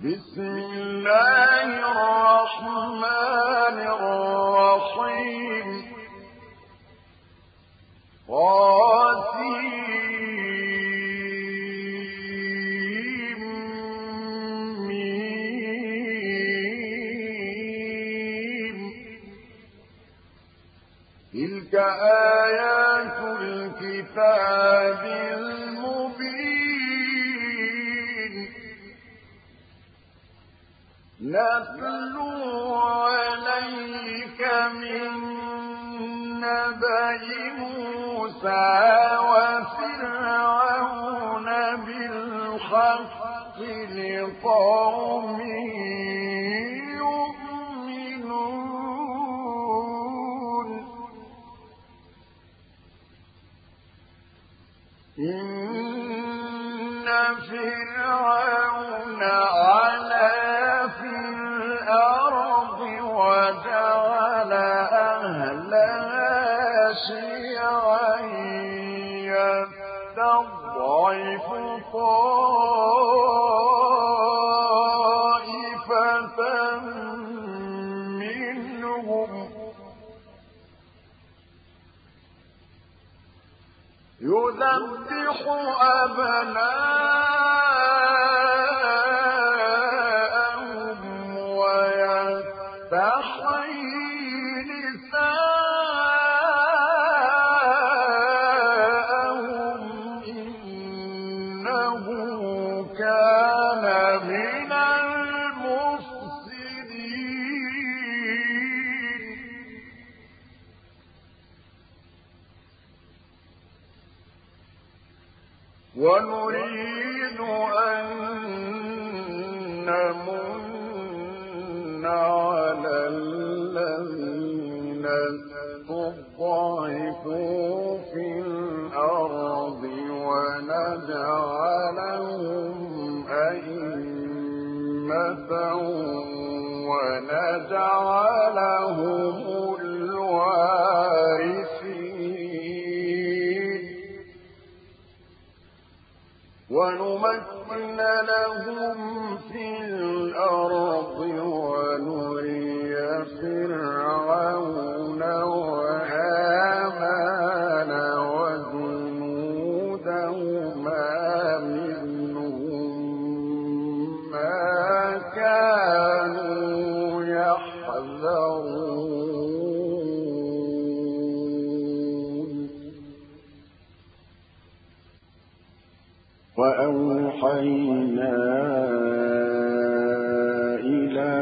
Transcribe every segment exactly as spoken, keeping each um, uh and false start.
بسم الله الرحمن الرحيم طاسيم ميم تلك آيات الكتاب المبين نتلو عليك من نبأ موسى وفرعون بالحق لقوم يؤمنون إن فرعون علا في الأرض وجعل أهلها شيعا يستضعف طائفة منهم يذبح أبناءهم ويستحيي نساءهم إنه كان من المفسدين ونريد أن نمن على الذين استضعفوا في الأرض ونجعلهم أئمة ونجعلهم الوارثين ونمكن لهم في الأرض ونري فرعون وهامان وجنودهما منهم ما كانوا يحذرون وأوحينا إلى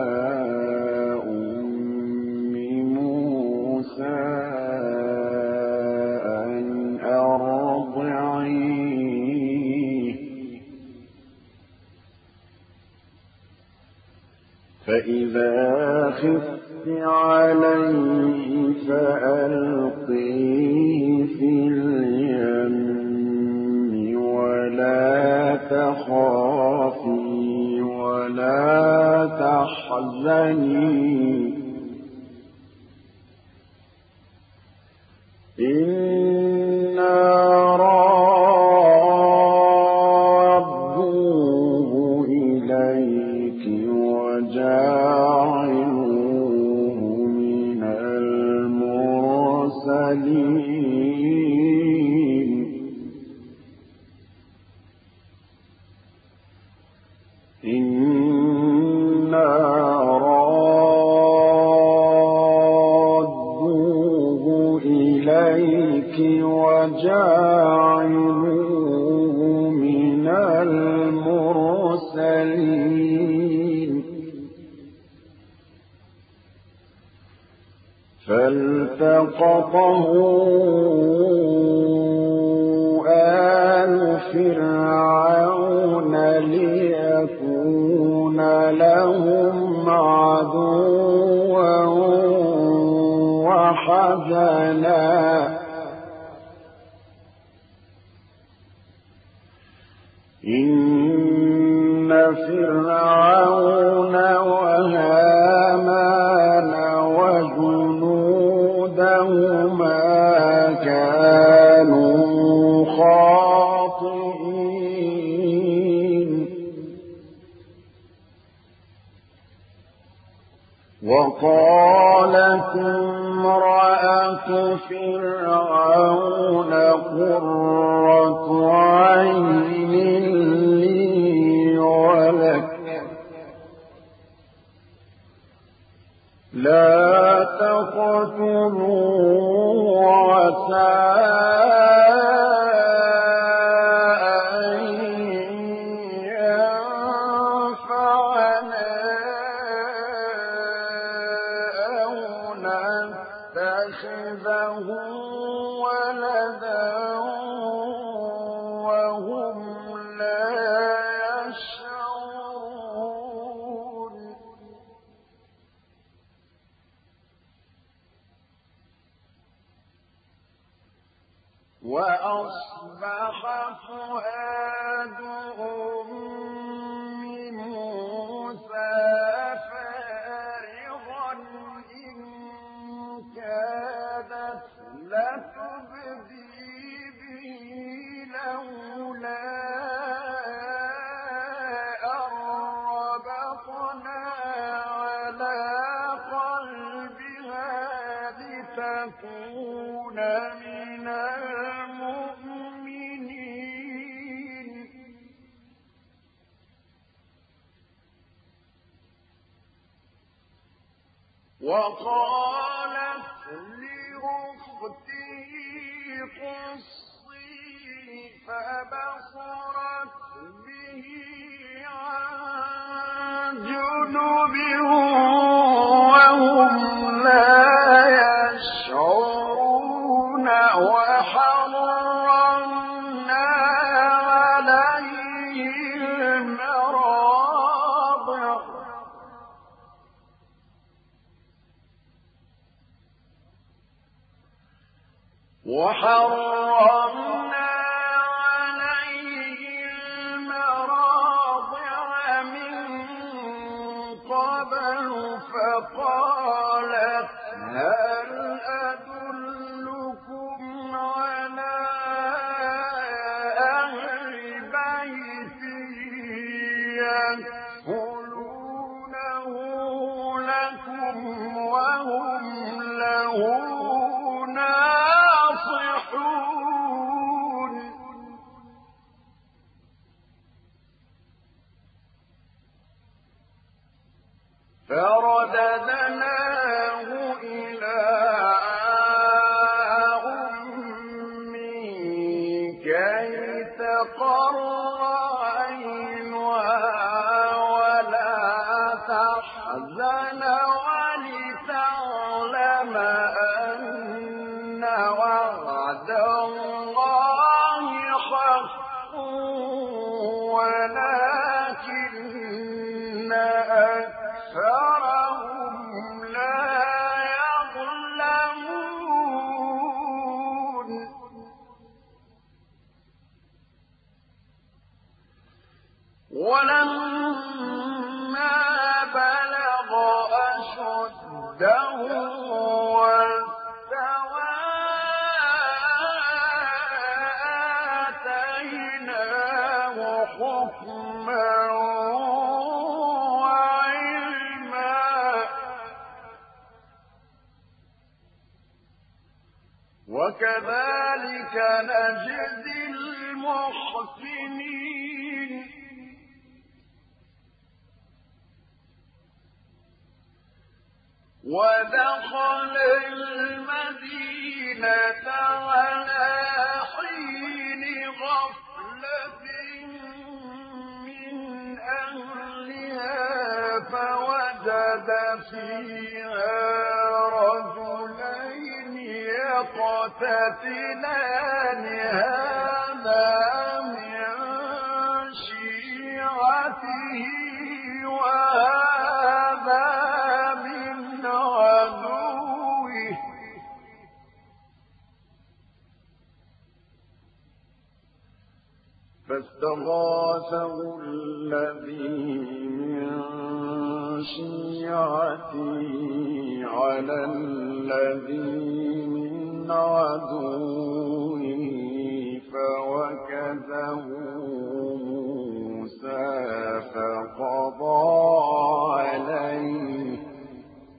أم موسى أن أرضعيه فإذا خفت عليه فألقيه في اليم ولا تخافي ولا تحزني إنا رادوه إليك وجاعلوه من المرسلين إنا رادوه إليك وجاعلوه من المرسلين فالتقطه آل فرعون ليكون لهم عدوا وحزنا إن فرعون وهامان وجنودهما كانوا خاطئين وقالت امرأة فرعون قرة عين لي ولك لا تقتلوا عسى وأصبح فؤاد أم موسى فارغا إن كادت لتبدي به لولا أن ربطنا على قلبها لتكون من وقالت لأخته قصي فبصرت به عن جنب وهم لا يشعرون وحرمنا عليه المراضع وحرمنا عليه المراضع من قبل فقالت هل أدلكم على أهل بيت يكفلونه لكم وهم له فرددناه إلى أمه كي تقر عينها ولا تحزن ولتعلم أن وعد الله حق ولكن أكثرهم لا يظلمون ولما بلغ أشده واستوى آتيناه حكما وكذلك نجزي المحسنين ودخل المدينة على حين غفلة من أهلها فوجد فيها رجلين يقتتلان هذا من شيعته وهذا من عدوه فاستغاثه الذي من شيعته على الذي من عدوه فوكزه موسى فقضى عليه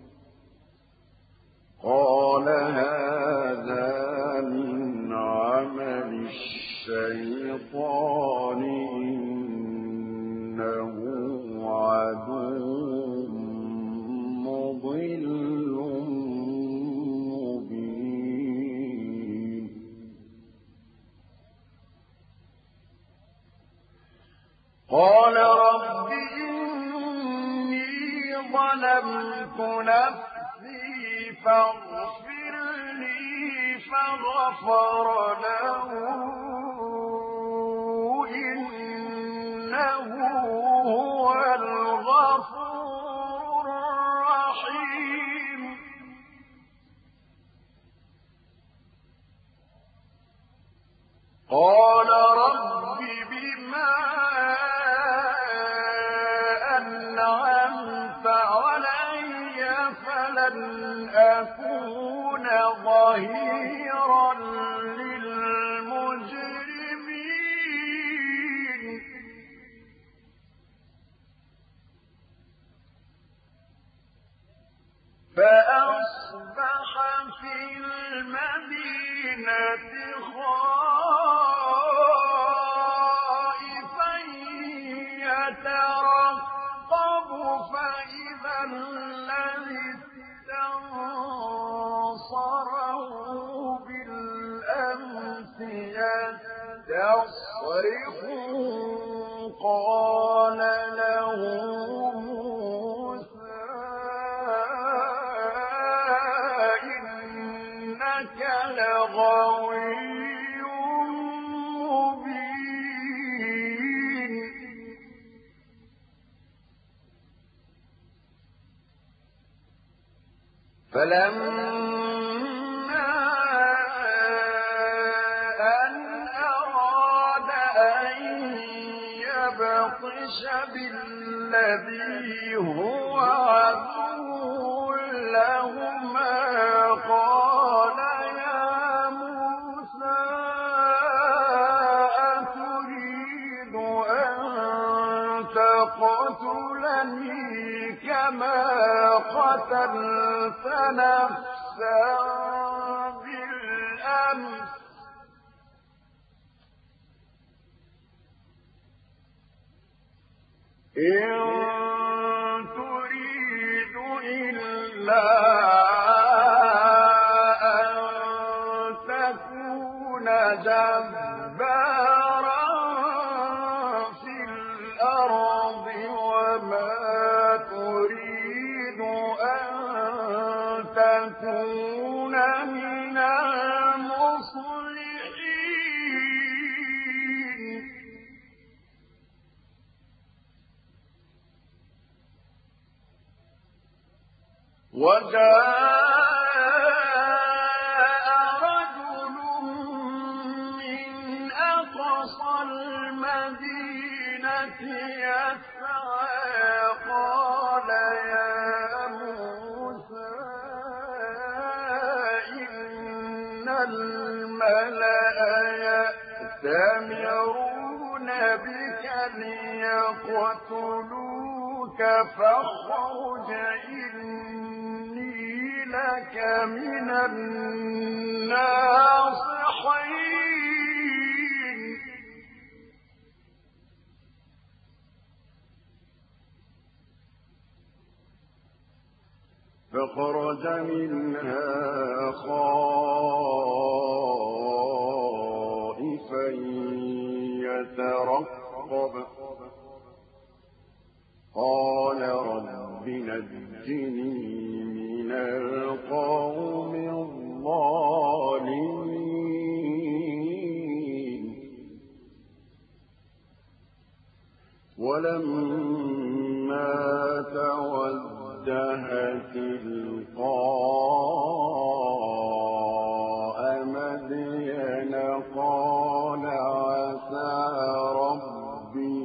ظلمت نفسي فاغفر لي فغفر له إنه هو الغفور الرحيم قال رب بما أنعمت علي فلن أكون ظهيرا للمجرمين فأصبح في المدينة خائفا يترقب فإذا الذي استنصره بالأمس يستصرخه قال له لغوي مبين فلما أن أراد أن يبطش بالذي هو عدو لهما قال تقتلني كما قتلت نفسا بالأمس إن تريد إلا أن تكون جبارا في الأرض وما تريد أن تكون من المصلحين وجاء رجل من أقصى المدينة يسعى قال يا موسى إن الملأ يأتمرون بك ليقتلوك فاخرج إني لك من الناصحين فخرج منها خائفا يترقب قال رب نجني من القوم الظالمين ولما توجه تلقاء مدين قال عسى ربي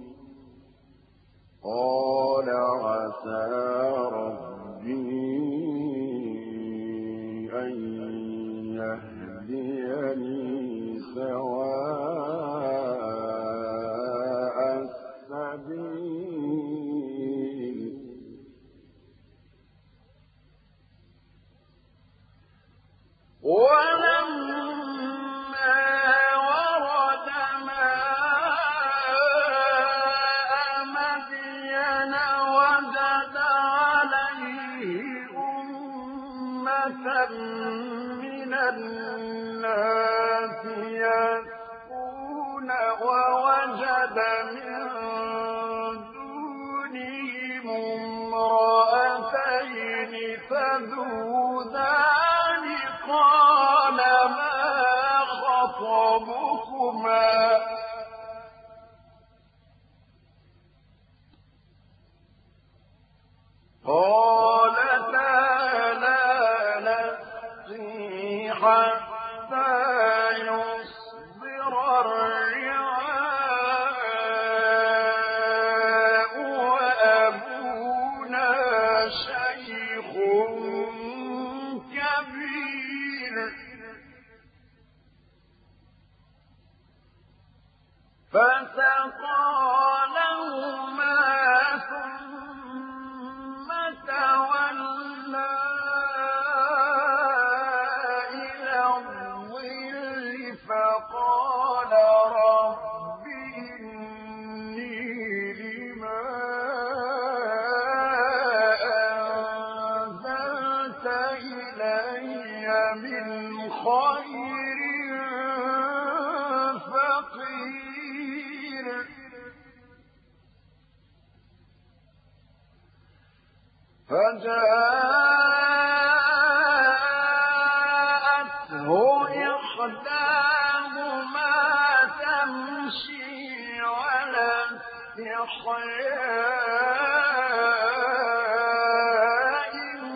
قال عسى ربي أن يهديني سواء السبيل ولما ورد ماء مدين وجد عليه أمة من الناس يسقون ووجد من دونهم امرأتين فجاءته إحداهما تمشي على استحياء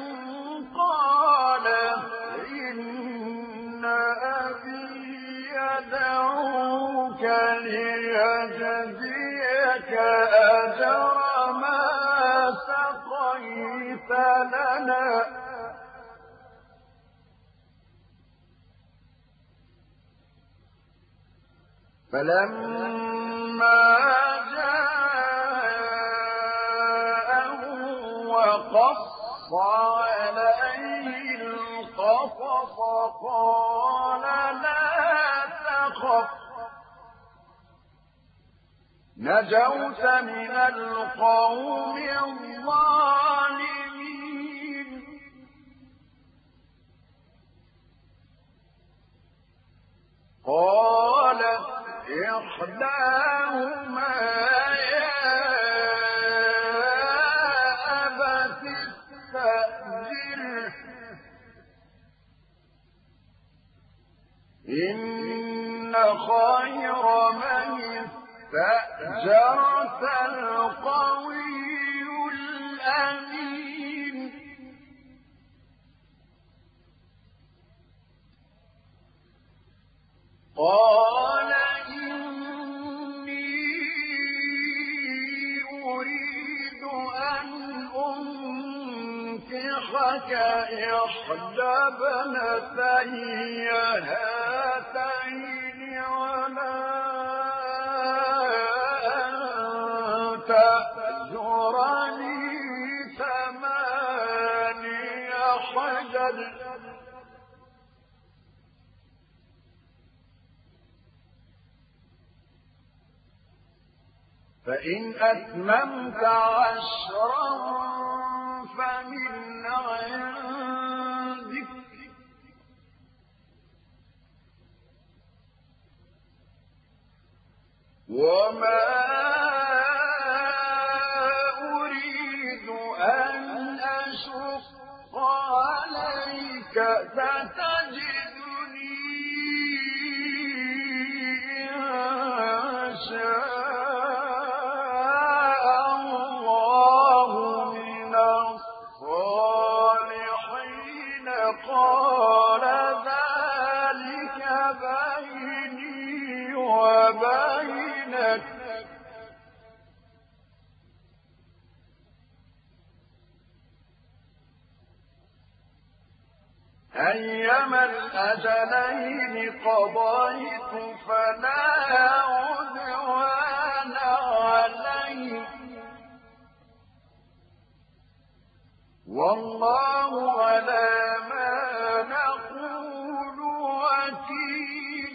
قالت إن أبي يدعوك ليجزيك أجر ما سقيت لنا فلما جاءه وقص عليه القصص قال لا تخف نجوت من القوم الظالمين قالت إحداهما يا أبت استأجره إن خير من استأجرت القوي الأمين قال إني أريد أن أنكحك إحدى ابنتي هاتين على أن تأجرني ثماني حجج فإن أتممت عشرا فمن عندك وما أريد أن أشق عليك ستجدني إن شاء قال ذلك بيني وبينك أيما الأجلين قضيت فلا عدوان علي والله على ما نقول وكيل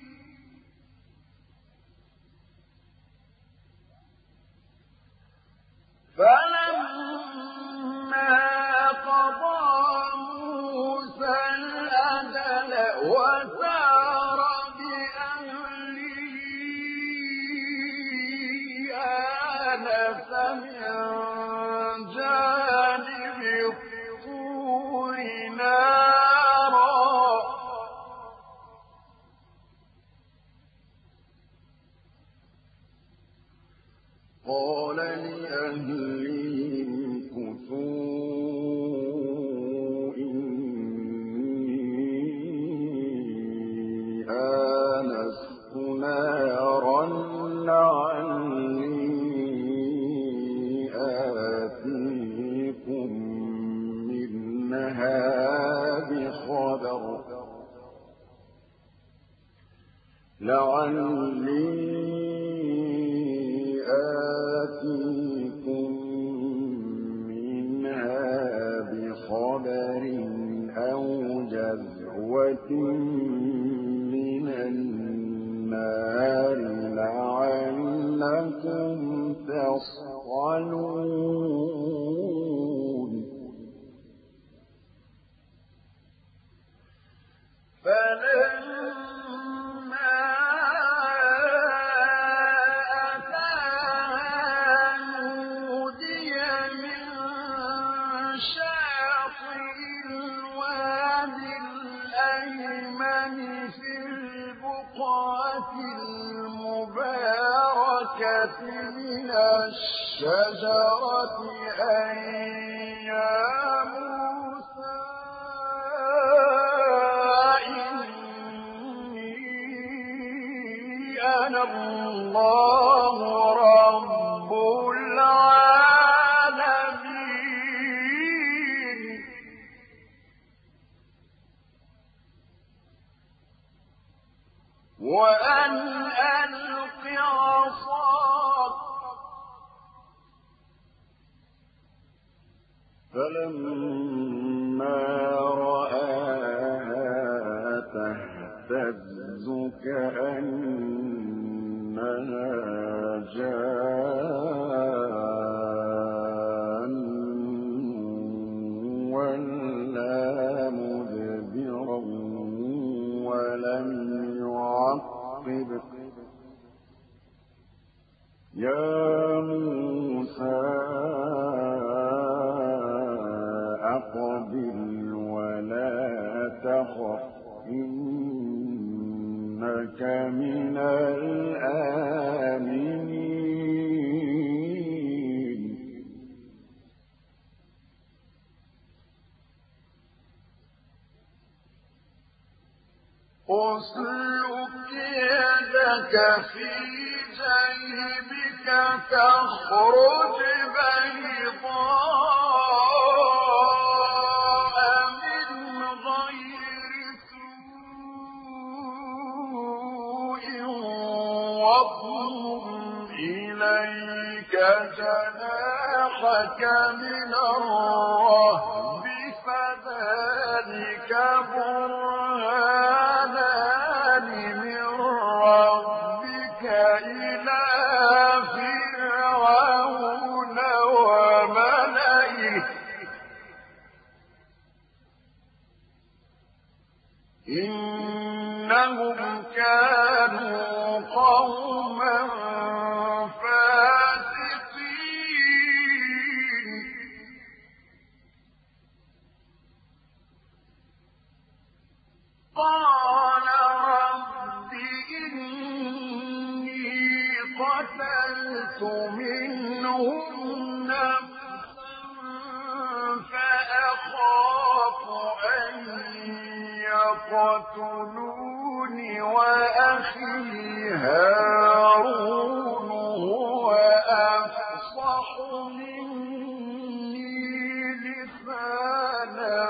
فلما قضى موسى الأجل وسار بأهله آنس من جانب الطور نارا قال لأهلهم كثوا إني آنست نارا لعلي آتيكم منها بخبر لعلي آتيكم منها بخبر أو جذوة من النار لعلكم تصطلون فلما أتاها نودي من الخالدة من الشجرة أن يا موسى إني أنا الله رب العالمين وأن ألق عصاك فلما رآها تهتز كأنها جان ولا مدبرا ولم يعقب يا موسى أقبل ولا تخف إنك من الآمنين أسلك يدك في جيبك تخرج بيضاء من غير سوء واضم إليك جناحك من الرهب فذلك برهانان من ربك إلى فرعون وملئه إنهم كانوا قوما فاسقين قال رب إني قتلت منهم نفسا فأخاف أن يقتلون وأخي هارون هو أفصح مني لسانا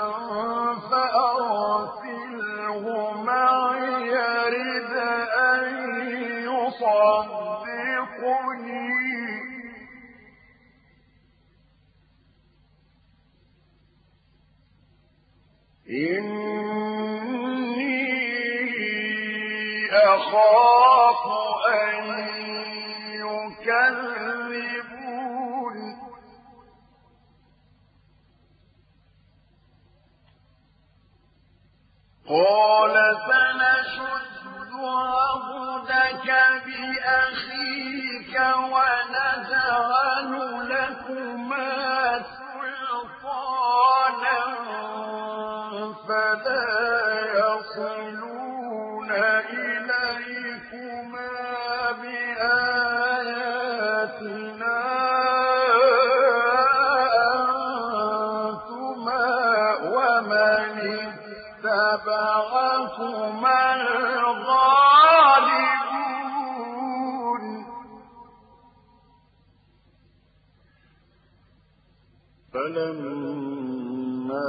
فأرسله معي يرد أن يصدقني إني أخاف أن يكذبون قال سنشد عضدك بأخيك ونجعل لكما سلطانا فلا يصلون إليكما بآياتنا أنتما ومن اتبعكما الغالبون فلما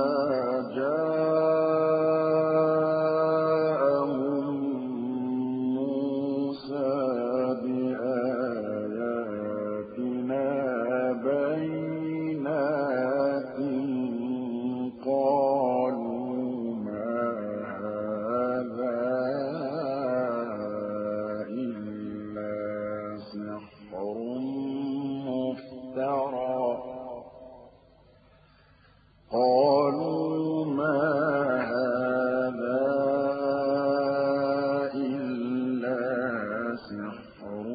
جاءهم موسى بآياتنا بينات قالوا ما هذا إلا سحر مفترى قالوا ما هذا إلا سحر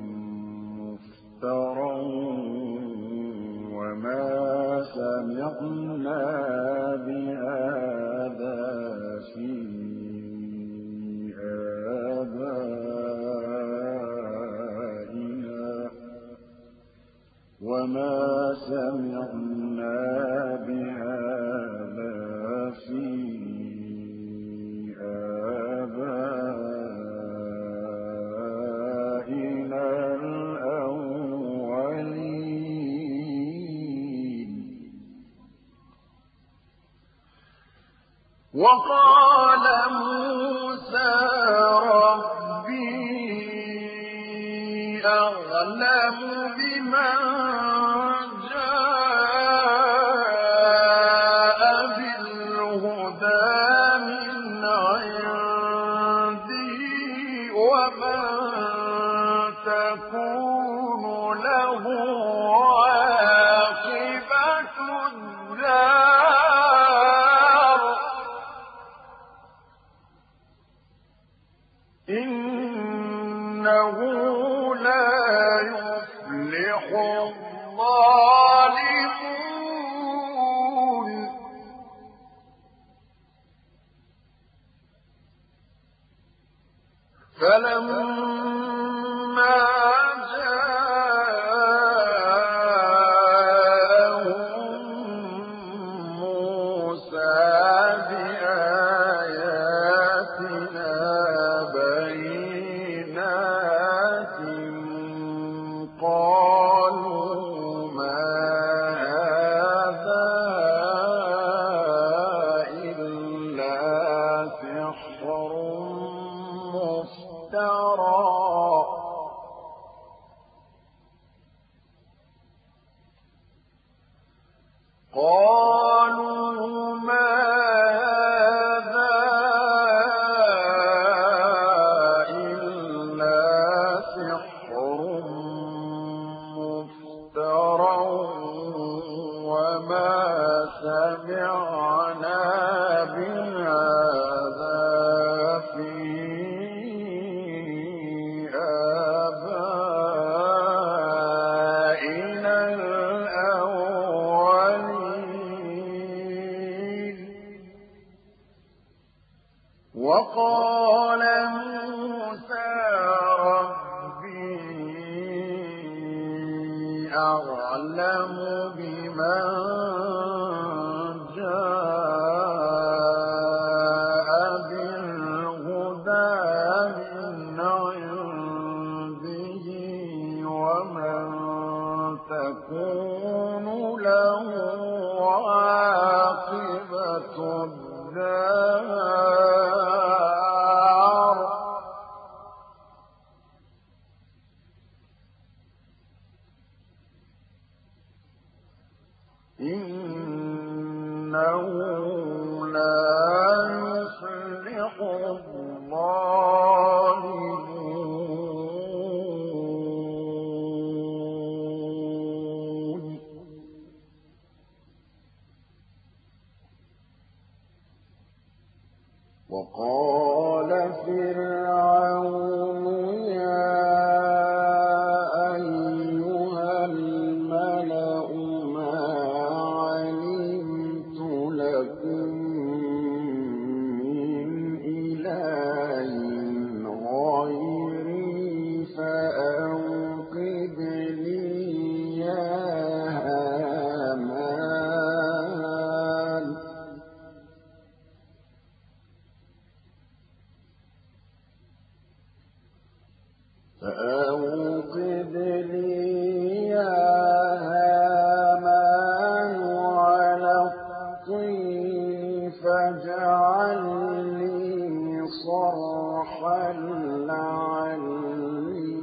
مفترى وما سمعنا بهذا في آبائنا وما سمعنا بهذا في آبائنا الأولين. وقال موسى ربي أعلم بمن جاء بالهدى من عندي ومن تكون له عاقبة الدار إنه لا يفلح الظالمون. فلما جاءهم موسى بآياتنا بينات قالوا ما هذا إلا سحر مفترى قالوا ما هذا إلا سحر مفترى وما سمعنا بهذا في آبائنا الأولين. وقال موسى ربي أعلم بمن جاء بالهدى من عنده ومن تكون له عاقبة الدار إنه لا يفلح الظالمون. وقال فرعون يا أيها الملأ ما علمت لكم من إله غيري فأوقد لي يا هامان فأوقد لي يا هامان على الطين فاجعل لي صرحا لعلي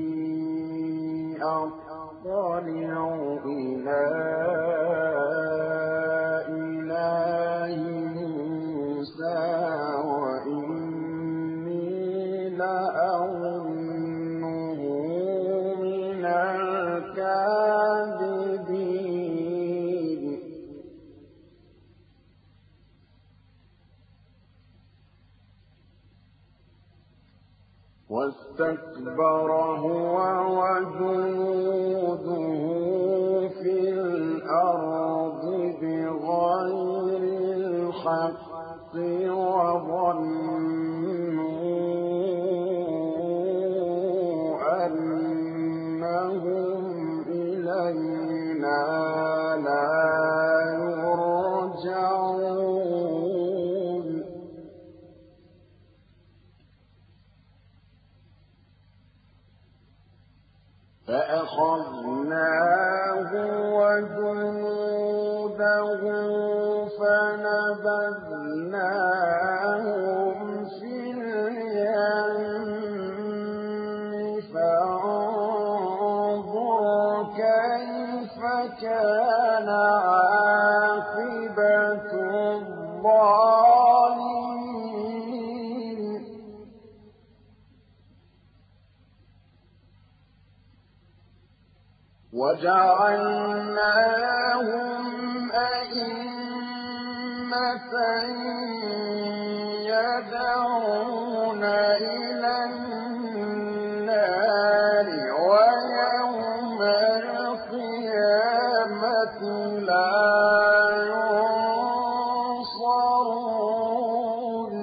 أطلع إلى إله موسى وإني لأظنه من الكاذبين. واستكبر هو وجنوده في الأرض بغير الحق وظنوا أنهم إلينا فَنَسِيَهُ فَنَبَذْنَاهُ فِي الْيَمِّ فَانظُرْ كَيْفَ كَانَ عَاقِبَةُ الظَّالِمِينَ وَجَعَلْنَاهُمْ أَئِمَّةً يَدْعُونَ إِلَى النَّارِ وَيَوْمَ الْقِيَامَةِ لَا يُنصَرُونَ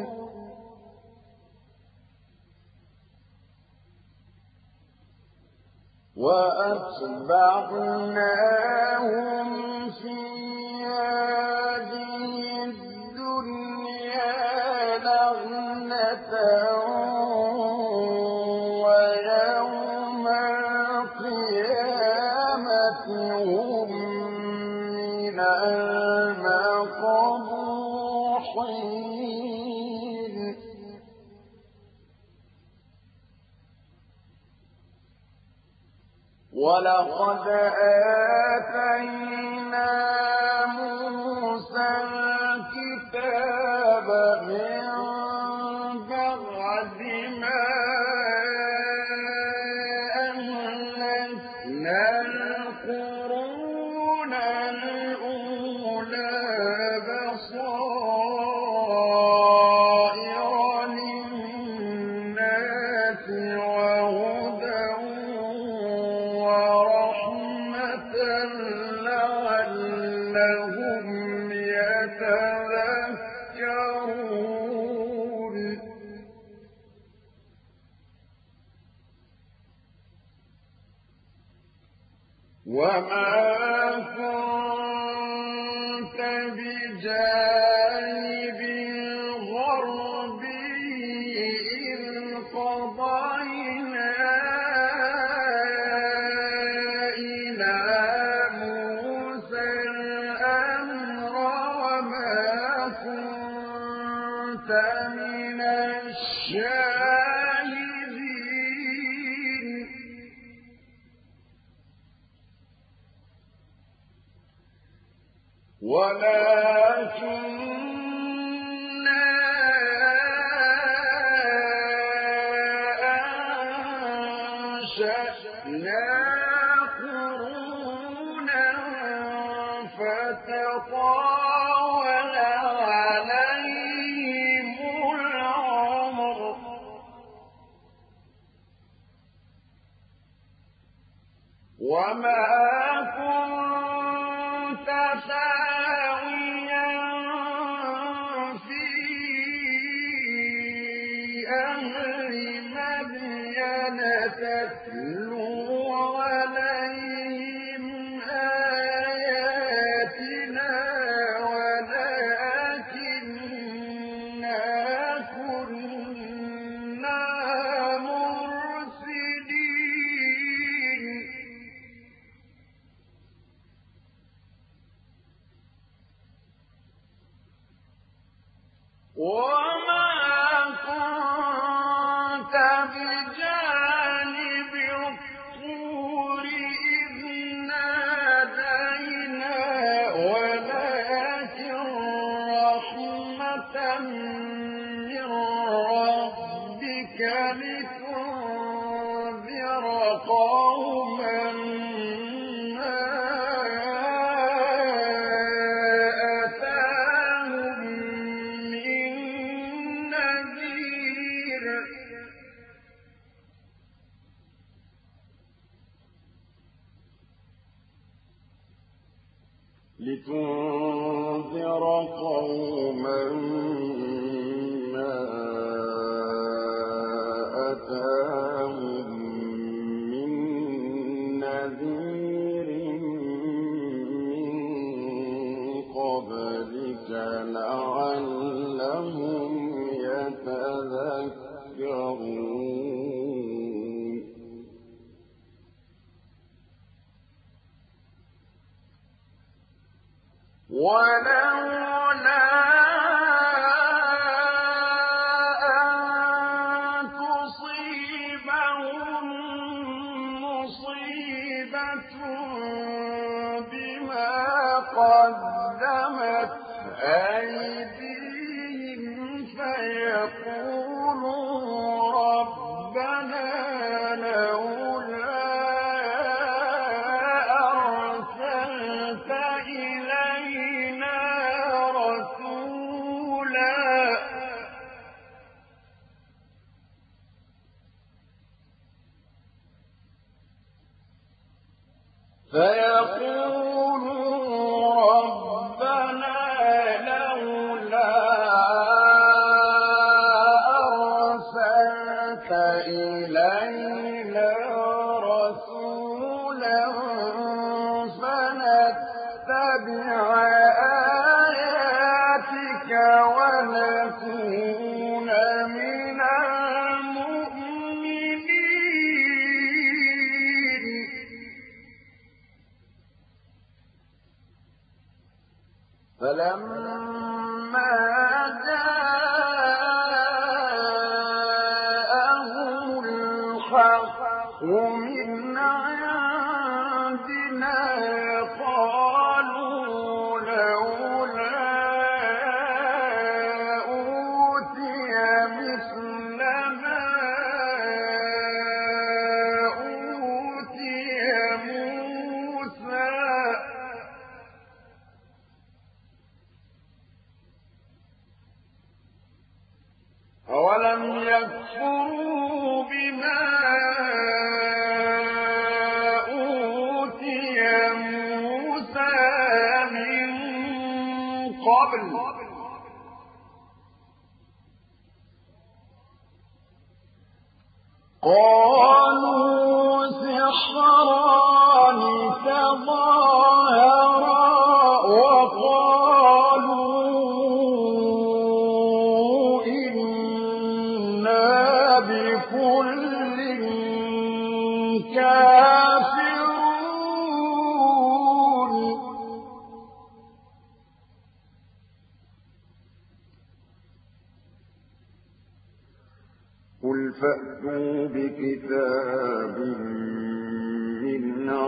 وَأَتْبَعْنَاهُمْ فِي هَٰذِهِ الدُّنْيَا لَعْنَةً وَيَوْمَ الْقِيَامَةِ هُم مِّنَ الْمَقْبُوحِينَ وَلَقَدْ آتَيْنَا مُوسَى الْكِتَابَ مِن بَعْدِ مَا أَهْلَكْنَا الْقُرُونَ الْأُولَىٰ بَصَائِرَ لِلنَّاسِ وَهُدًى وَرَحْمَةً لَّعَلَّهُمْ يَتَذَكَّرُونَ وَمَا كُنتَ بِجَانِبِ الْغَرْبِيِّ إِذْ قَضَيْنَا إِلَىٰ مُوسَى الْأَمْرَ وَمَا كُنتَ مِنَ الشَّاهِدِينَ وَلَٰكِنَّا أَنشَأْنَا قُرُونًا فَتَطَاوَلَ عَلَيْهِمُ الْعُمُرُ ۚ وَمَا كُنتَ ثَاوِيًا فِي أَهْلِ مَدْيَنَ تَتْلُو عَلَيْهِمْ آيَاتِنَا وَلَٰكِنَّا كُنَّا مُرْسِلِينَ وَمَا كُنتَ بِجَانِبِ الطُّورِ إِذْ نَادَيْنَا وَلَٰكِن رَّحْمَةً مِّن رَّبِّكَ لِتُنذِرَ قَوْمًا مَّا أَتَاهُم مِّن نَّذِيرٍ لِتُنذِرَ قَوْمًا مَّا أَتَاهُم مِّن نَّذِيرٍ مِّن قَبْلِكَ لَعَلَّهُمْ يَتَذَكَّرُونَ ولولا أن تصيبهم مصيبة بما قدمت أيديهم فيقولوا ربنا لولا أرسلت إلينا رسولا فيقولوا ربنا لولا أرسلت إلينا رسولا فنتبع آياتك ونكون من المؤمنين فلما جاءهم الحق من عندنا قالوا لولا أوتي مثل ما أوتي موسى أولم يكفروا بما أوتي موسى من قبل قالوا سحران تظاهرا وقالوا إنا بكل كافرون قل فأتوا بكتاب من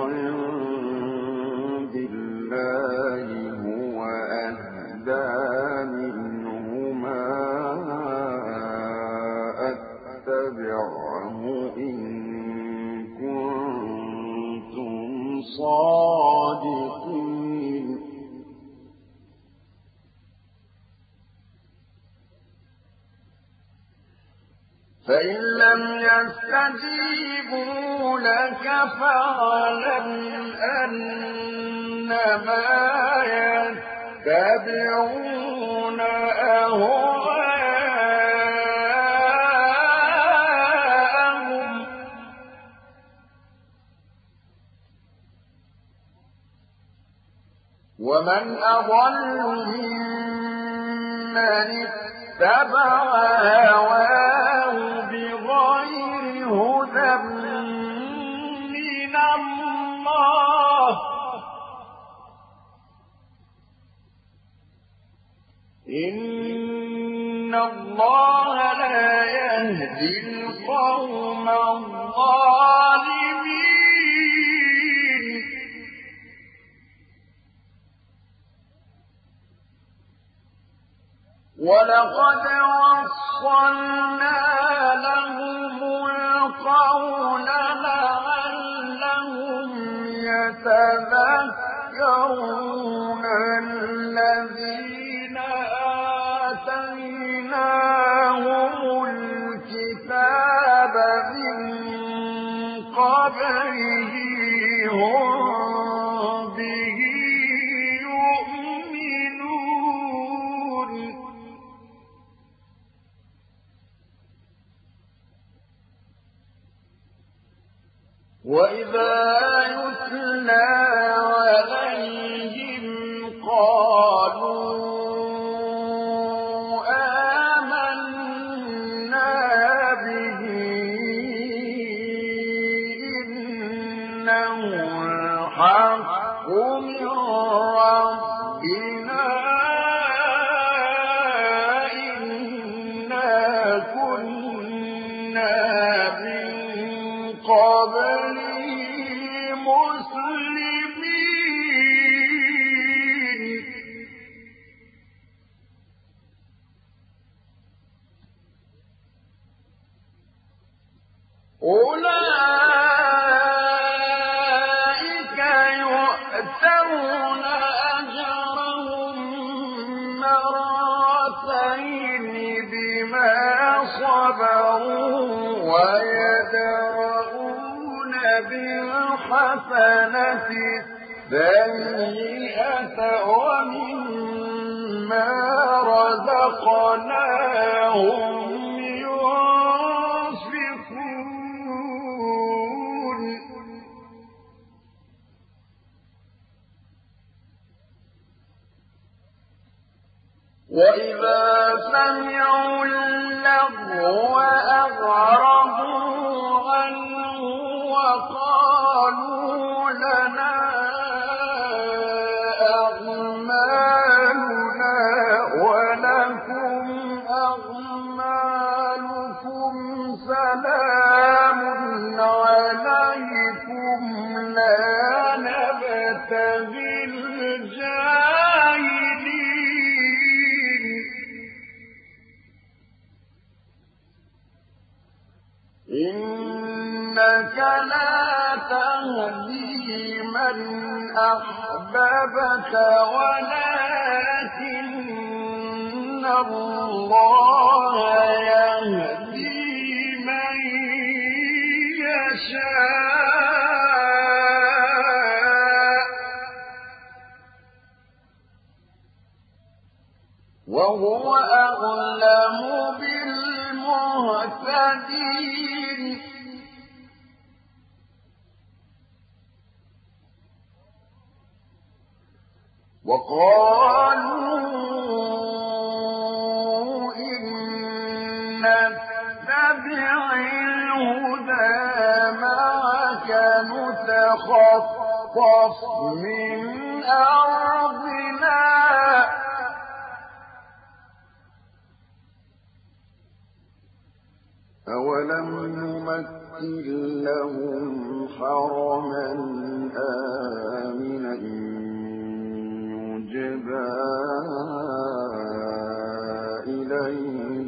عند الله هو أهدى منهما أتبعه إن كنتم صادقين فإن لم يستجيبوا لك فاعلم أنما يتبعون أهواءهم ومن أضل ممن اتبع هواه بغير هدى من الله إن الله لا يهدي القوم الظالمين ولقد وصلنا لهم القول لعلهم يتذكرون الذين آتيناهم الكتاب من قبله هم به يؤمنون وإذا يتلى عليهم قالوا آمنا به إنه الحق من ربنا الحسنة السيئة ومما رزقناهم ينفقون وإذا سمعوا اللغو أعرضوا عنه وقالوا لنا أعمالنا ولكم أعمالكم سلام عليكم لا نبتغي الجاهلين إنك لا تهدي من أحببت ولكن الله يهدي من يشاء وهو أعلم بالمهتدين وقالوا إن نتبع الهدى معك نتخطف من أرضنا أولم نمكن لهم حرما آمنا يجبى إليه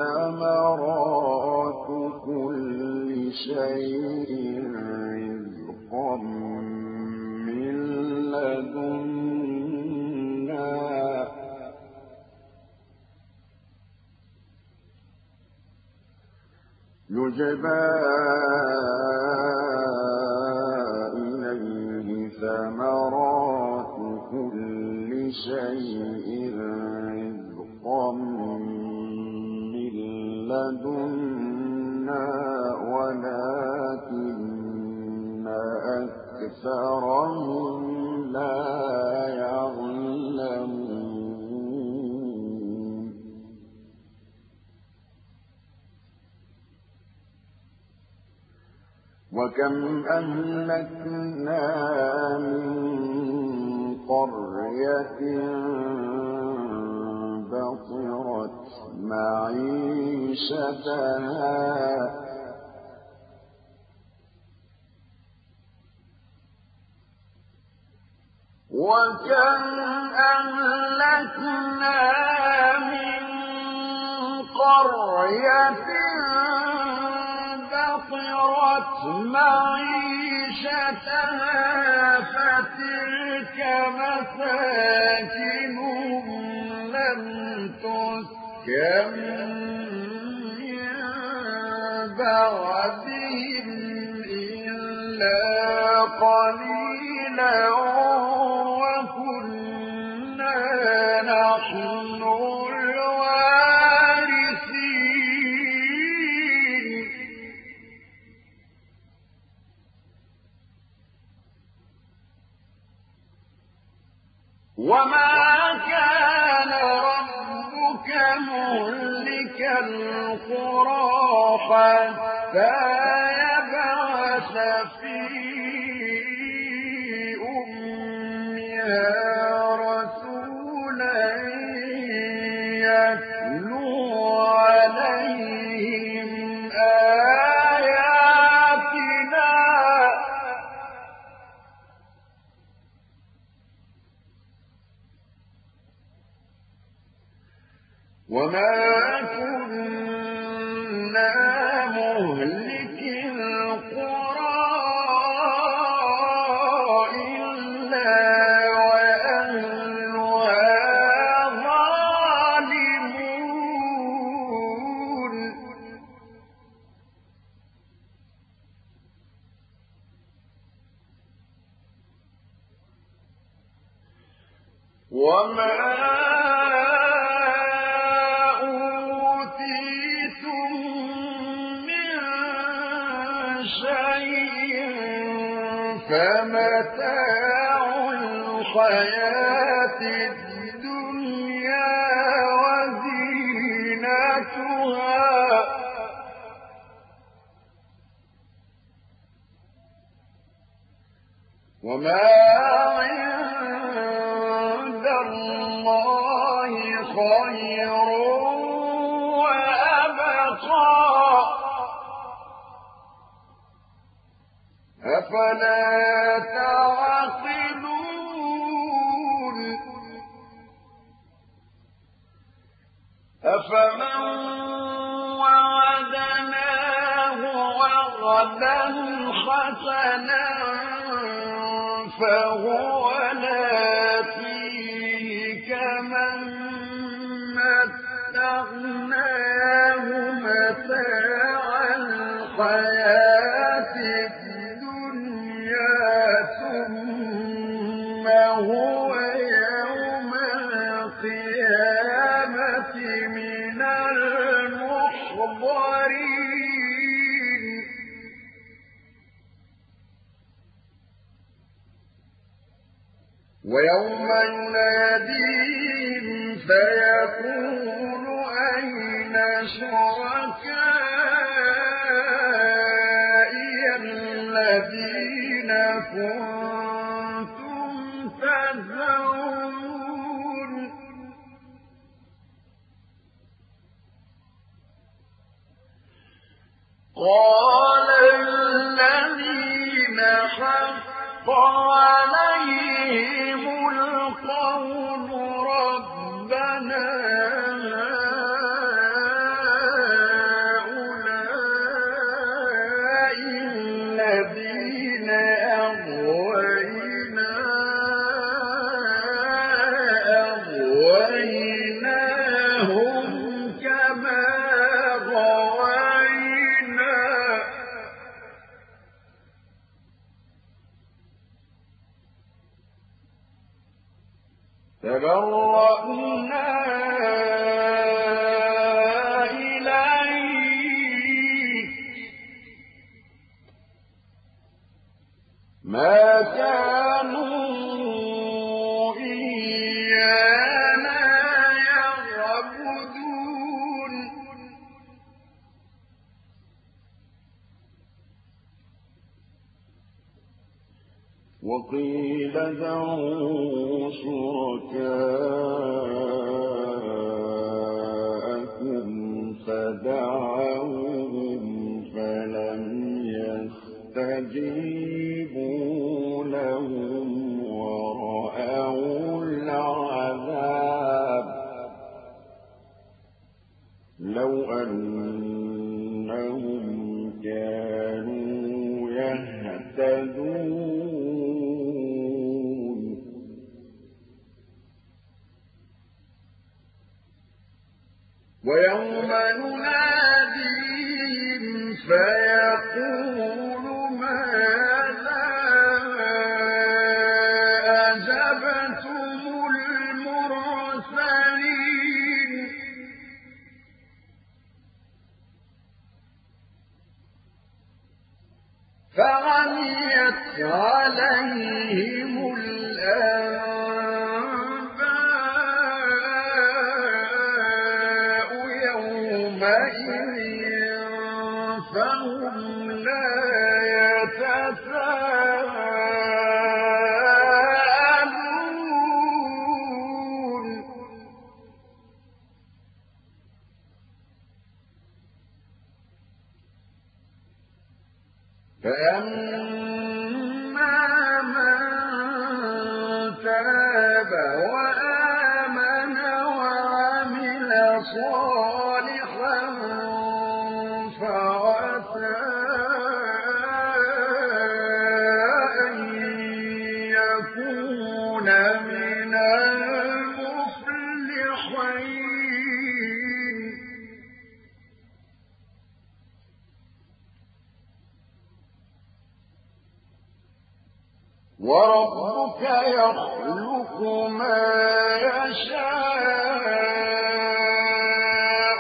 ثمرات كل شيء رزقا من لدنا يجبى إليه ثمرات كل شيء رزقا من لدنا ولكن أكثرهم لا يعلمون وكم أهلكنا من قرية بطرت معيشتها وكم أهلكنا من قرية بطرت معيشتها فتلك مساكنهم لم تسكن من بعدهم إلا قليلا وكنا نحن الوارثين وما كان ربك مهلك القرى حتى يبعث في أمها رسولا يتلو عليهم آياتنا وما كنا مهلك القرى إلا وأهلها ظالمون وما أوتيتم من شيء فمتاع الحياة الدنيا وزينتها وما عند الله خير وأبقى أفلا تعقلون أفمن وعدناه وعدا حسنا فهو لاقيه كمن متعناه متاع الحياة الدنيا ثم هو يوم القيامة من المحضرين ويوم يناديهم فيقول أين شركائي الذين كنتم تزعمون قال الذين حق عليهم القول ربنا هؤلاء الذين أغوينا أغويناهم كما غوينا تبرأنا إليك ما كانوا إيانا يعبدون وقيل ادعوا شركاءكم فدعوهم فلم يستجيبوا لهم ورأوا العذاب لو أنهم كانوا يهتدون ويوم نناديهم فيقول ماذا أجبتم المرسلين فعميت عليهم الأنباء يومئذ فهم لا يتساءلون فأما من تاب وآمن وعمل صالحا فعسى أن يكون من المفلحين وربك يخلق ما يشاء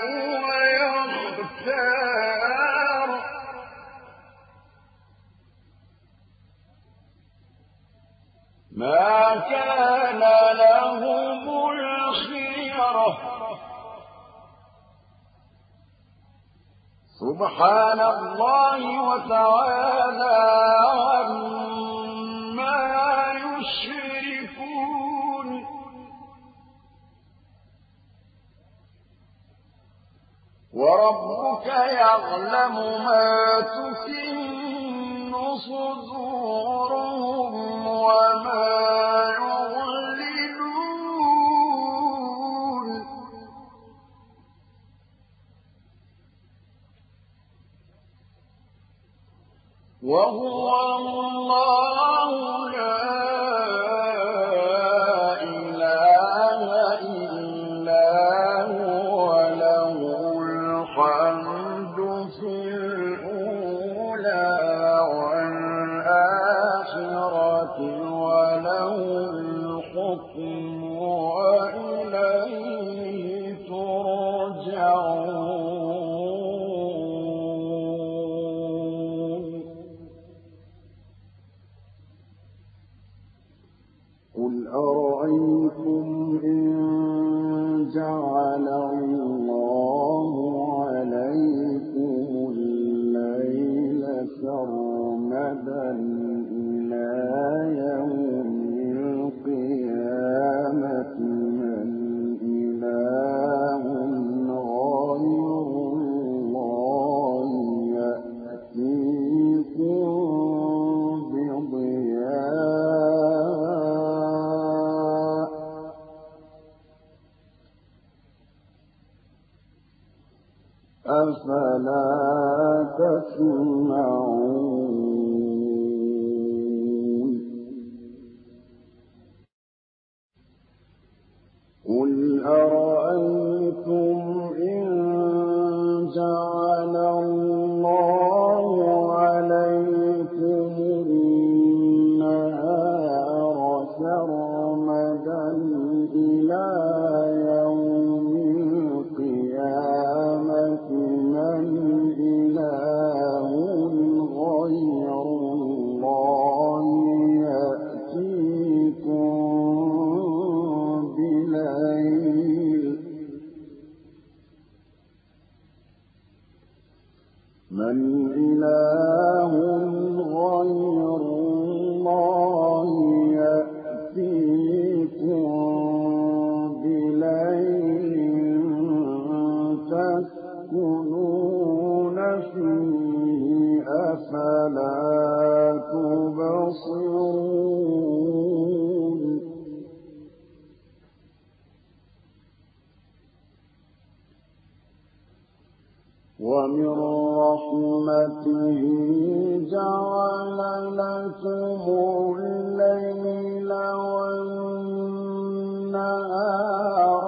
ويختار ما كان لهم الخيرة سبحان الله وتعالى عما يشركون وربك يعلم ما تكن صدورهم وما يعلنون وهو الله لا إله إلا هو له الحمد في الأولى والآخرة وله الحكم وإليه ترجعون قل أرأيتم إن جعل الله عليكم الليل سرمدا إلى يوم القيامة من إله غير الله يأتيكم بضياء أفلا تسمعون قل أرأيتم إن جعل الله عليكم النهار سرمدا إلى يوم القيامة من إله غير الله يأتيكم بليل من إله غير الله يأتيكم بليل تسكنون فيه أفلا تبصرون ومن رحمته جعل لكم الليل والنهار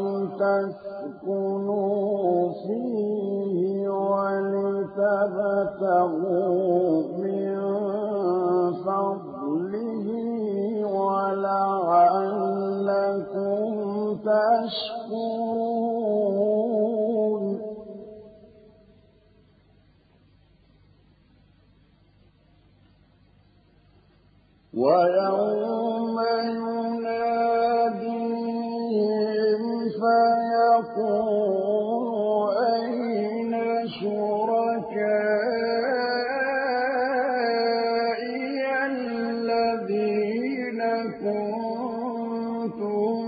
لتسكنوا فيه ولتبتغوا من فضله ولعلكم تشكرون ويوم يناديهم فيقول أين شركائي الذين كنتم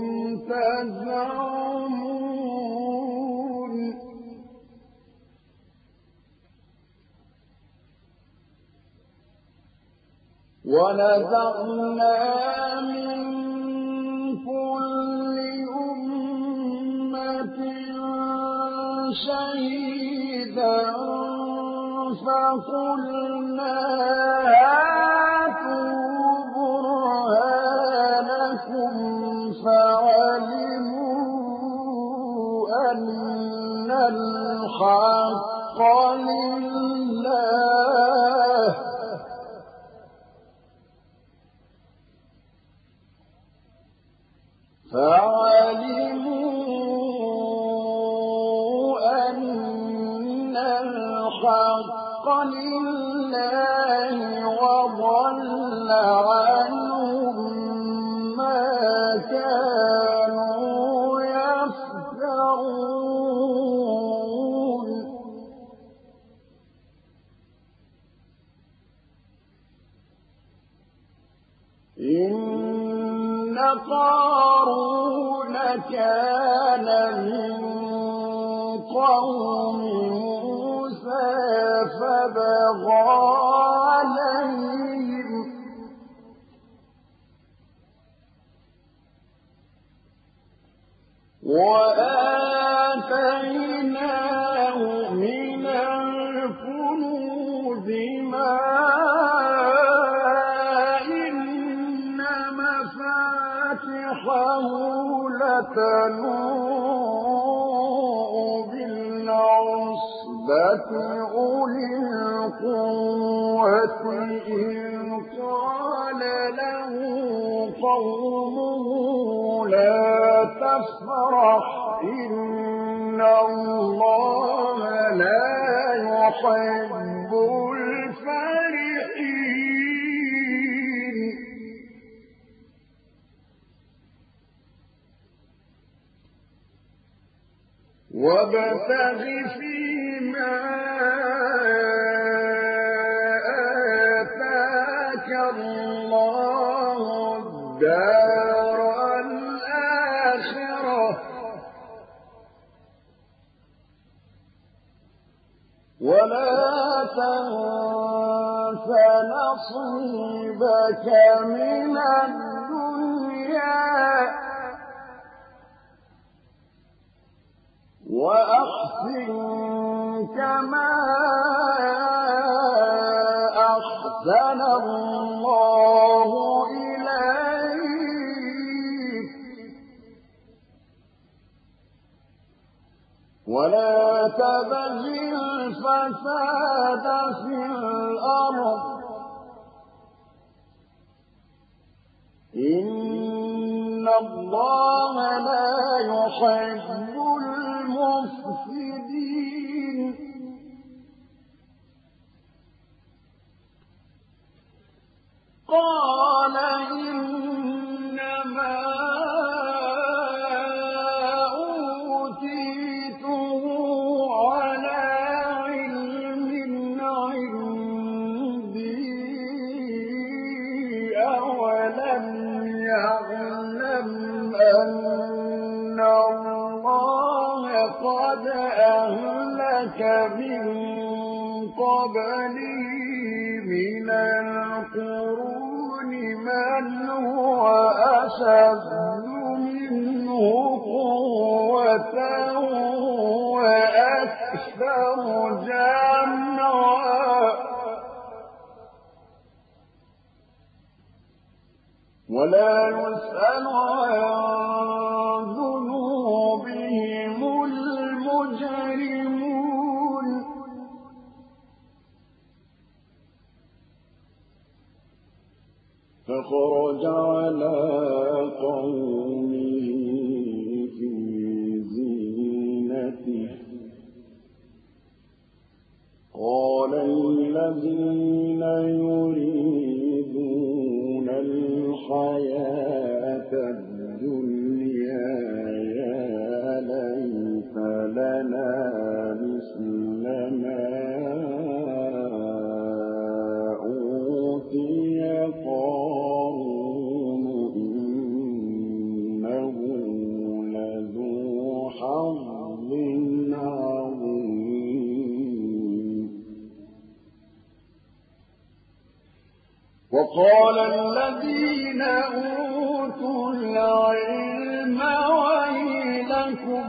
تزعمون ونزعنا من كل أمة شهيدا فقلنا هاتوا برهانكم فعلموا أن الحق لله فعلموا لله وضل عنهم ما كانوا يفترون إن قارون كان من قوم موسى فبغى عليهم وآتيناه من الكنوز ما إن مفاتحه لتنوء بالعصبة أولي القوة إذ قال له قومه لا تفرح إن الله لا يحب الفرحين وابتغ فيما آتاك الله الدار الآخرة ولا تنس نصيبك من الدنيا وأحسن كما أحسن الله إليك ولا تبغ الفساد في الأرض إن الله لا يحب المفسدين قال إنما أوتيته على علم عندي أولم يعلم أن الله قد أهلك من قبله من القرون من هو أشد منه قوة وأكثر جمعا ولا يسأل عن ذنوبهم المجرمون فخرج على قومه في زينته قال الذين يريدون الحياة الدنيا يا ليت لنا مثل ما أوتي قارون إنه لذو حظ عظيم وقال الذين أوتوا العلم ويلكم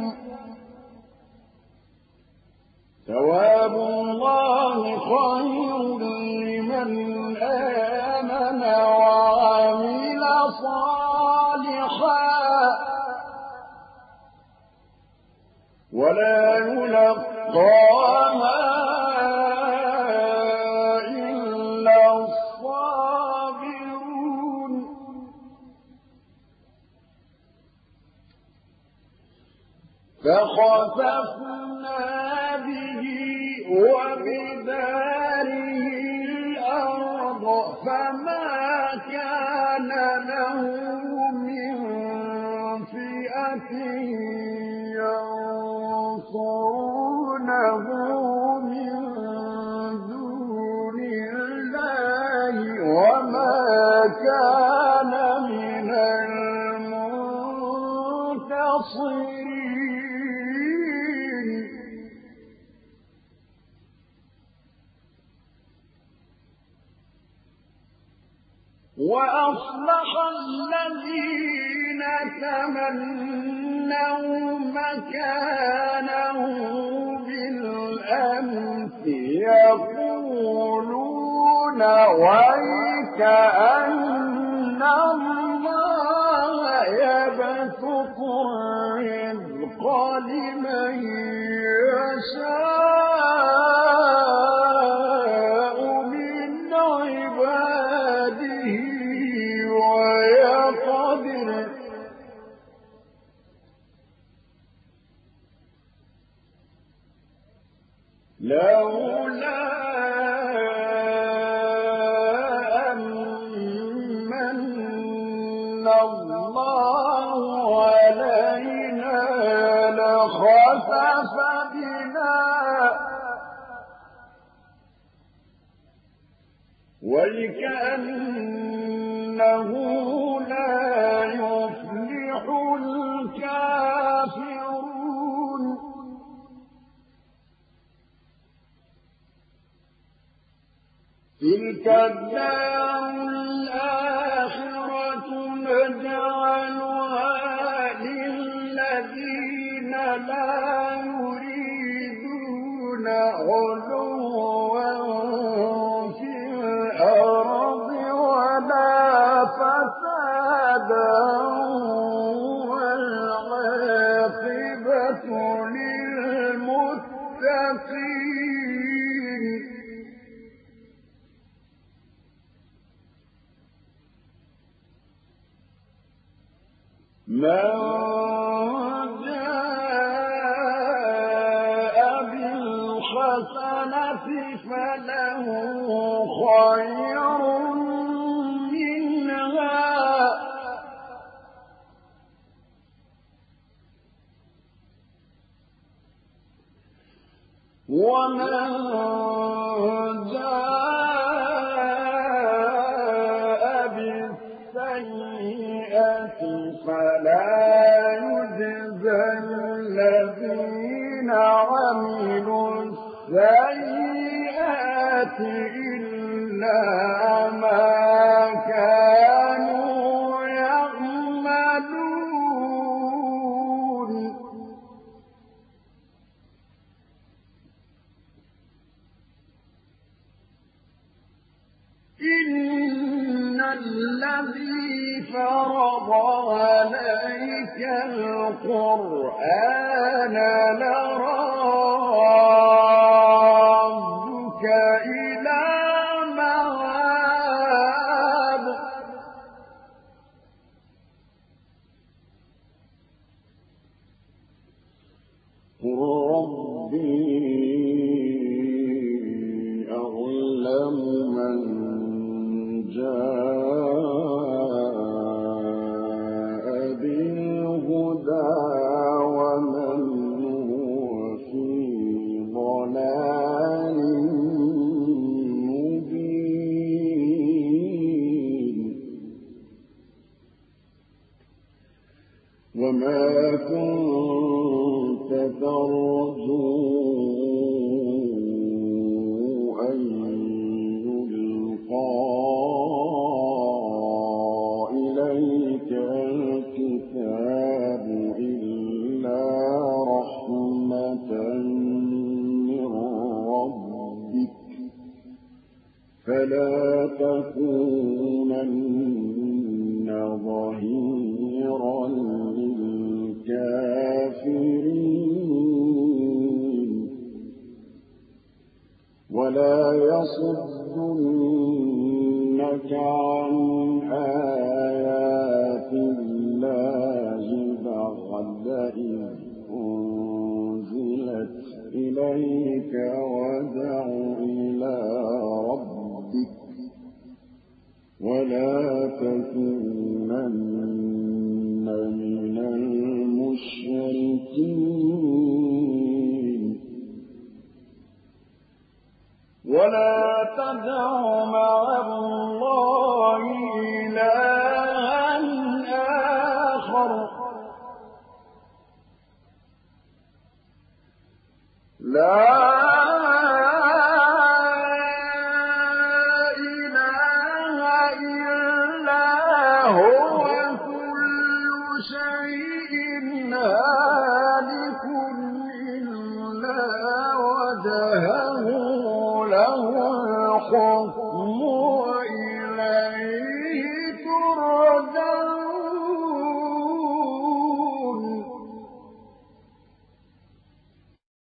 ثواب الله خير لمن آمن وعمل صالحا ولا يلقاها إلا الصابرون فخسفنا به وبداره الأرض فما كان له من فئة ينصرونه من دون الله وما كان من المنتصرين وأصلح الذين تمنوا مكانه بالأمس يقولون ويكأن الله يبسط الرزق لمن يشاء من عباده ويقدر لولا أمن الله علينا لخسف بنا وكأنه لا يفلح الكافرون تلك الدار الآخرة نجعلها للذين لا يريدون علوا في الأرض ولا فسادا والعاقبة للمتقين من جاء بالحسنة فله خير منها ومن جاء بالسيئة فلا يجزى الذين عملوا السيئات إلا ما كانوا يعملون إن الذي فرض عليك القرآن لرادك إلى معاد قل ربي أعلم من جاء بالهدى ومن هو في ضلال مبين وما كنت ترجو أن يلقى إليك الكتاب إلا رحمة من ربك فلا تكونن ظهيرا للكافرين ولا يصدنك عن آيات الله بعد إذ أنزلت إليك وادع إلى ربك ولا تكونن من المشركين ولا تدع مع الله إلها آخر لا إله إلا هو كل شيء هالك إلا وجهه له الحكم